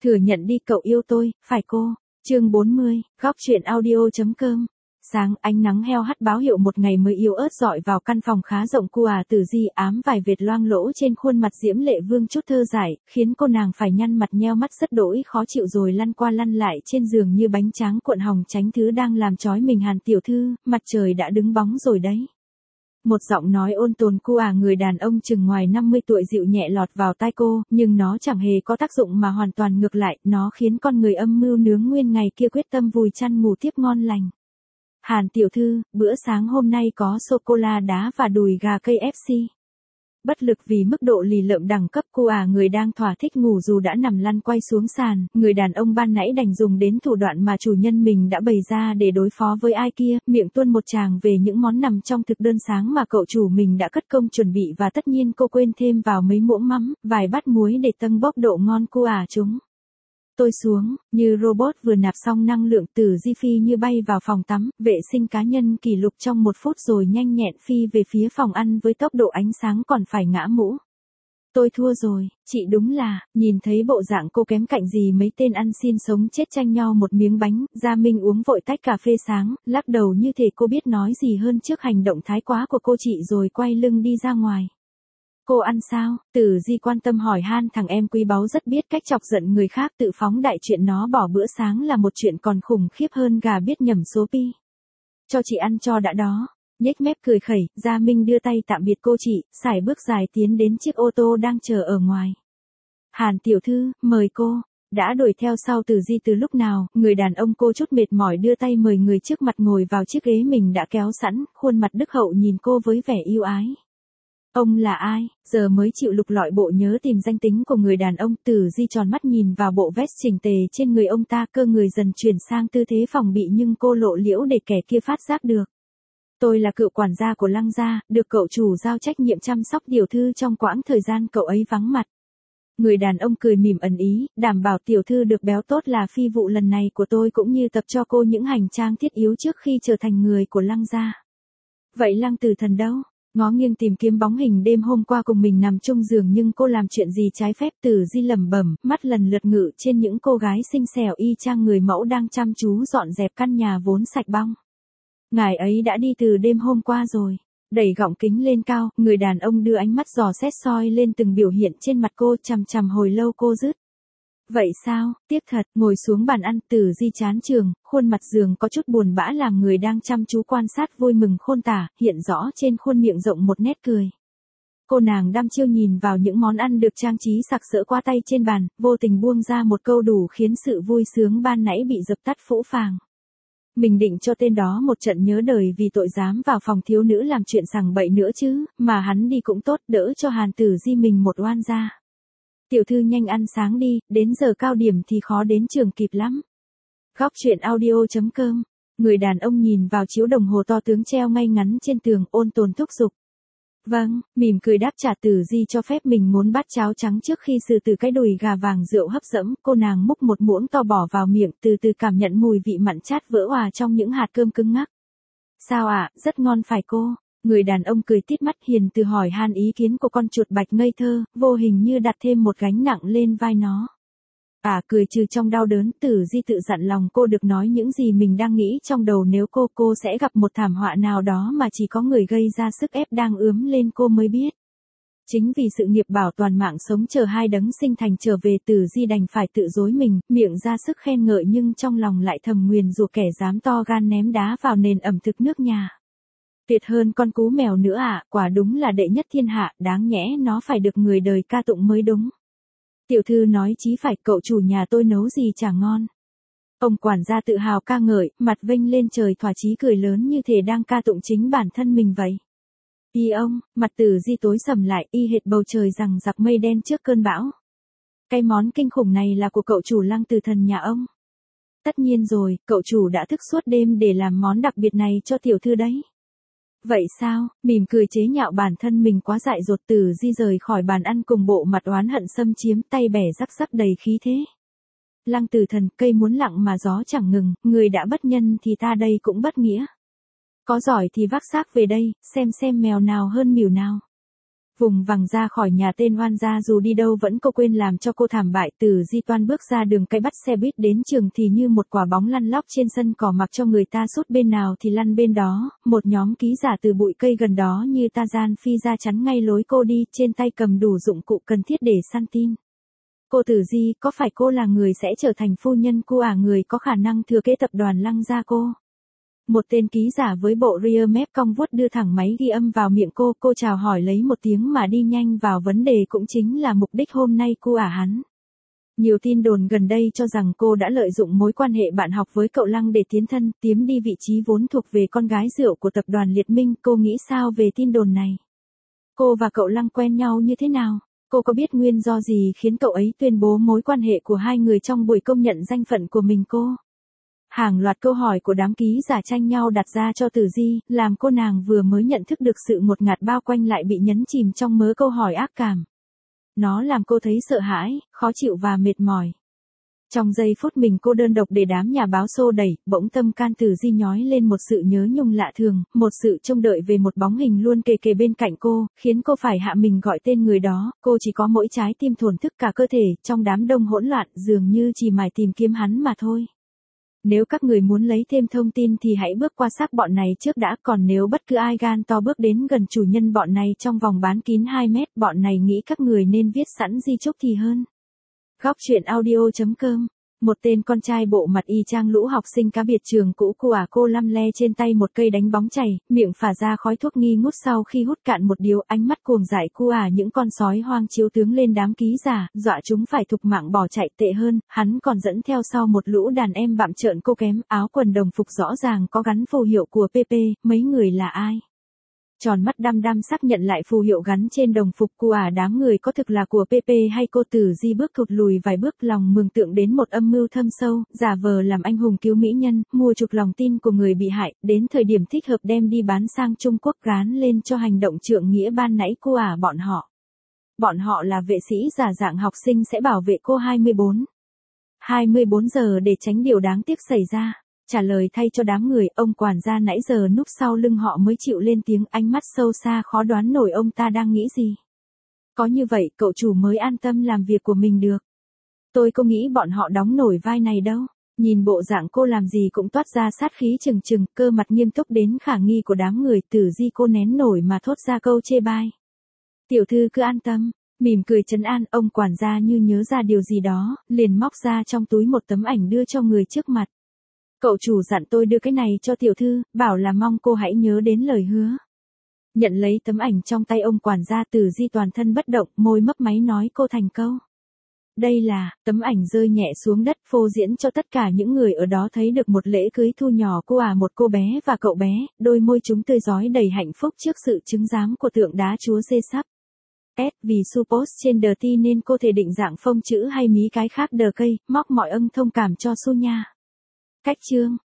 Thừa nhận đi cậu yêu tôi, phải cô. Chương 40, góc truyện audio.com. Sáng, ánh nắng heo hắt báo hiệu một ngày mới yếu ớt dọi vào căn phòng khá rộng của Tử Di, ám vài vệt loang lỗ trên khuôn mặt diễm lệ vương chút thơ dại, khiến cô nàng phải nhăn mặt nheo mắt rất đỗi khó chịu rồi lăn qua lăn lại trên giường như bánh tráng cuộn hồng tránh thứ đang làm chói mình. Hàn tiểu thư, mặt trời đã đứng bóng rồi đấy. Một giọng nói ôn tồn của người đàn ông chừng ngoài 50 tuổi dịu nhẹ lọt vào tai cô, nhưng nó chẳng hề có tác dụng mà hoàn toàn ngược lại, nó khiến con người âm mưu nướng nguyên ngày kia quyết tâm vùi chăn ngủ tiếp ngon lành. Hàn tiểu thư, bữa sáng hôm nay có sô-cô-la đá và đùi gà KFC. Bất lực vì mức độ lì lợm đẳng cấp của người đang thỏa thích ngủ dù đã nằm lăn quay xuống sàn, người đàn ông ban nãy đành dùng đến thủ đoạn mà chủ nhân mình đã bày ra để đối phó với ai kia, miệng tuôn một tràng về những món nằm trong thực đơn sáng mà cậu chủ mình đã cất công chuẩn bị, và tất nhiên cô quên thêm vào mấy muỗng mắm, vài bát muối để tâng bốc độ ngon của chúng. Tôi xuống, như robot vừa nạp xong năng lượng. Tử Di phi như bay vào phòng tắm, vệ sinh cá nhân kỷ lục trong 1 phút rồi nhanh nhẹn phi về phía phòng ăn với tốc độ ánh sáng còn phải ngã mũ. Tôi thua rồi, chị đúng là, nhìn thấy bộ dạng cô kém cạnh gì mấy tên ăn xin sống chết tranh nhau một miếng bánh, Gia Minh uống vội tách cà phê sáng, lắc đầu như thể cô biết nói gì hơn trước hành động thái quá của cô chị rồi quay lưng đi ra ngoài. Cô ăn sao? Tử Di quan tâm hỏi han. Thằng em quý báu rất biết cách chọc giận người khác, tự phóng đại chuyện nó bỏ bữa sáng là một chuyện còn khủng khiếp hơn gà biết nhẩm số pi. Cho chị ăn cho đã đó. Nhếch mép cười khẩy, Gia Minh đưa tay tạm biệt cô chị, sải bước dài tiến đến chiếc ô tô đang chờ ở ngoài. Hàn tiểu thư, mời cô. Đã đuổi theo sau Tử Di từ lúc nào, người đàn ông cô chút mệt mỏi đưa tay mời người trước mặt ngồi vào chiếc ghế mình đã kéo sẵn, khuôn mặt đức hậu nhìn cô với vẻ yêu ái. Ông là ai, giờ mới chịu lục lọi bộ nhớ tìm danh tính của người đàn ông. Tử Di tròn mắt nhìn vào bộ vest chỉnh tề trên người ông ta, cơ người dần chuyển sang tư thế phòng bị nhưng cô lộ liễu để kẻ kia phát giác được. Tôi là cựu quản gia của Lăng gia, được cậu chủ giao trách nhiệm chăm sóc tiểu thư trong quãng thời gian cậu ấy vắng mặt. Người đàn ông cười mỉm ẩn ý, đảm bảo tiểu thư được béo tốt là phi vụ lần này của tôi, cũng như tập cho cô những hành trang thiết yếu trước khi trở thành người của Lăng gia. Vậy Lăng Tử Thần đâu? Ngó nghiêng tìm kiếm bóng hình đêm hôm qua cùng mình nằm chung giường nhưng cô làm chuyện gì trái phép. Tử Di lẩm bẩm, mắt lần lượt ngự trên những cô gái xinh xẻo y chang người mẫu đang chăm chú dọn dẹp căn nhà vốn sạch bong. Ngài ấy đã đi từ đêm hôm qua rồi. Đẩy gọng kính lên cao, người đàn ông đưa ánh mắt dò xét soi lên từng biểu hiện trên mặt cô, chằm chằm hồi lâu cô dứt. Vậy sao, tiếc thật. Ngồi xuống bàn ăn, Tử Di chán chường, khuôn mặt giường có chút buồn bã làm người đang chăm chú quan sát vui mừng khôn tả, hiện rõ trên khuôn miệng rộng một nét cười. Cô nàng đăm chiêu nhìn vào những món ăn được trang trí sặc sỡ qua tay trên bàn, vô tình buông ra một câu đủ khiến sự vui sướng ban nãy bị dập tắt phũ phàng. Mình định cho tên đó một trận nhớ đời vì tội dám vào phòng thiếu nữ làm chuyện sằng bậy nữa chứ, mà hắn đi cũng tốt, đỡ cho Hàn Tử Di mình một oan gia. Tiểu thư nhanh ăn sáng đi, đến giờ cao điểm thì khó đến trường kịp lắm. Góc truyện audio.com. Người đàn ông nhìn vào chiếu đồng hồ to tướng treo ngay ngắn trên tường, ôn tồn thúc giục. Vâng, mỉm cười đáp trả. Tử Di cho phép mình muốn bát cháo trắng trước khi xử từ cái đùi gà vàng rượu hấp dẫn. Cô nàng múc một muỗng to bỏ vào miệng, từ từ cảm nhận mùi vị mặn chát vỡ òa trong những hạt cơm cứng ngắc. Sao ạ, rất ngon phải cô? Người đàn ông cười tít mắt hiền từ hỏi han ý kiến của con chuột bạch ngây thơ, vô hình như đặt thêm một gánh nặng lên vai nó. Cười trừ trong đau đớn. Tử Di tự dặn lòng cô được nói những gì mình đang nghĩ trong đầu, nếu cô sẽ gặp một thảm họa nào đó mà chỉ có người gây ra sức ép đang ướm lên cô mới biết. Chính vì sự nghiệp bảo toàn mạng sống chờ hai đấng sinh thành trở về, Tử Di đành phải tự dối mình, miệng ra sức khen ngợi nhưng trong lòng lại thầm nguyền rủa kẻ dám to gan ném đá vào nền ẩm thực nước nhà. Tuyệt hơn con cú mèo nữa quả đúng là đệ nhất thiên hạ, đáng nhẽ nó phải được người đời ca tụng mới đúng. Tiểu thư nói chí phải, cậu chủ nhà tôi nấu gì chả ngon. Ông quản gia tự hào ca ngợi, mặt vênh lên trời thỏa chí cười lớn như thể đang ca tụng chính bản thân mình vậy. Y ông, mặt Tử Di tối sầm lại, y hệt bầu trời rằng giặc mây đen trước cơn bão. Cái món kinh khủng này là của cậu chủ Lăng Tử Thần nhà ông. Tất nhiên rồi, cậu chủ đã thức suốt đêm để làm món đặc biệt này cho tiểu thư đấy. Vậy sao, mỉm cười chế nhạo bản thân mình quá dại dột. Tử Di rời khỏi bàn ăn cùng bộ mặt oán hận xâm chiếm, tay bẻ rắc rắc đầy khí thế. Lăng Tử Thần, cây muốn lặng mà gió chẳng ngừng, người đã bất nhân thì ta đây cũng bất nghĩa. Có giỏi thì vác xác về đây, xem mèo nào hơn mỉu nào. Vùng vằng ra khỏi nhà tên oan gia dù đi đâu vẫn cô quên làm cho cô thảm bại. Từ Di toan bước ra đường cái bắt xe buýt đến trường thì như một quả bóng lăn lóc trên sân cỏ mặc cho người ta sút bên nào thì lăn bên đó. Một nhóm ký giả từ bụi cây gần đó như Tarzan phi ra chắn ngay lối cô đi, trên tay cầm đủ dụng cụ cần thiết để săn tin. Cô Từ Di, có phải cô là người sẽ trở thành phu nhân cô à, người có khả năng thừa kế tập đoàn Lăng gia cô? Một tên ký giả với bộ ria mép cong vuốt đưa thẳng máy ghi âm vào miệng cô chào hỏi lấy một tiếng mà đi nhanh vào vấn đề, cũng chính là mục đích hôm nay cô à hắn. Nhiều tin đồn gần đây cho rằng cô đã lợi dụng mối quan hệ bạn học với cậu Lăng để tiến thân, tiếm đi vị trí vốn thuộc về con gái rượu của tập đoàn Liệt Minh. Cô nghĩ sao về tin đồn này? Cô và cậu Lăng quen nhau như thế nào? Cô có biết nguyên do gì khiến cậu ấy tuyên bố mối quan hệ của hai người trong buổi công nhận danh phận của mình cô? Hàng loạt câu hỏi của đám ký giả tranh nhau đặt ra cho Từ Di, làm cô nàng vừa mới nhận thức được sự ngột ngạt bao quanh lại bị nhấn chìm trong mớ câu hỏi ác cảm. Nó làm cô thấy sợ hãi, khó chịu và mệt mỏi. Trong giây phút mình cô đơn độc để đám nhà báo xô đẩy, bỗng tâm can Từ Di nhói lên một sự nhớ nhung lạ thường, một sự trông đợi về một bóng hình luôn kề kề bên cạnh cô, khiến cô phải hạ mình gọi tên người đó. Cô chỉ có mỗi trái tim thổn thức cả cơ thể, trong đám đông hỗn loạn dường như chỉ mải tìm kiếm hắn mà thôi. Nếu các người muốn lấy thêm thông tin thì hãy bước qua xác bọn này trước đã, còn nếu bất cứ ai gan to bước đến gần chủ nhân bọn này trong vòng bán kín 2 mét, bọn này nghĩ các người nên viết sẵn di chúc thì hơn. Góc truyện audio.com. Một tên con trai bộ mặt y chang lũ học sinh cá biệt trường cũ cô lăm le trên tay một cây đánh bóng chày, miệng phả ra khói thuốc nghi ngút sau khi hút cạn một điếu, ánh mắt cuồng dại những con sói hoang chiếu tướng lên đám ký giả, dọa chúng phải thục mạng bỏ chạy. Tệ hơn, hắn còn dẫn theo sau một lũ đàn em bặm trợn cô kém, áo quần đồng phục rõ ràng có gắn phù hiệu của PP, mấy người là ai? Tròn mắt đăm đăm xác nhận lại phù hiệu gắn trên đồng phục đám người có thực là của PP hay cô? Từ Di bước thụt lùi vài bước, lòng mường tượng đến một âm mưu thâm sâu, giả vờ làm anh hùng cứu mỹ nhân, mua chuộc lòng tin của người bị hại, đến thời điểm thích hợp đem đi bán sang Trung Quốc gán lên cho hành động trượng nghĩa ban nãy bọn họ. Bọn họ là vệ sĩ giả dạng học sinh sẽ bảo vệ cô 24 giờ để tránh điều đáng tiếc xảy ra. Trả lời thay cho đám người, ông quản gia nãy giờ núp sau lưng họ mới chịu lên tiếng, ánh mắt sâu xa khó đoán nổi ông ta đang nghĩ gì. Có như vậy cậu chủ mới an tâm làm việc của mình được. Tôi không nghĩ bọn họ đóng nổi vai này đâu. Nhìn bộ dạng cô làm gì cũng toát ra sát khí trừng trừng, cơ mặt nghiêm túc đến khả nghi của đám người. Từ Di cô nén nổi mà thốt ra câu chê bai. Tiểu thư cứ an tâm. Mỉm cười trấn an, ông quản gia như nhớ ra điều gì đó, liền móc ra trong túi một tấm ảnh đưa cho người trước mặt. Cậu chủ dặn tôi đưa cái này cho tiểu thư, bảo là mong cô hãy nhớ đến lời hứa. Nhận lấy tấm ảnh trong tay ông quản gia, Từ Di toàn thân bất động, môi mấp máy nói cô thành câu. Đây là, tấm ảnh rơi nhẹ xuống đất phô diễn cho tất cả những người ở đó thấy được một lễ cưới thu nhỏ một cô bé và cậu bé, đôi môi chúng tươi rói đầy hạnh phúc trước sự chứng giám của tượng đá chúa giê sắp. Vì suppose trên đờ ti nên cô thể định dạng phông chữ hay mí cái khác đờ cây, móc mọi thông cảm cho Su nha. Cách chương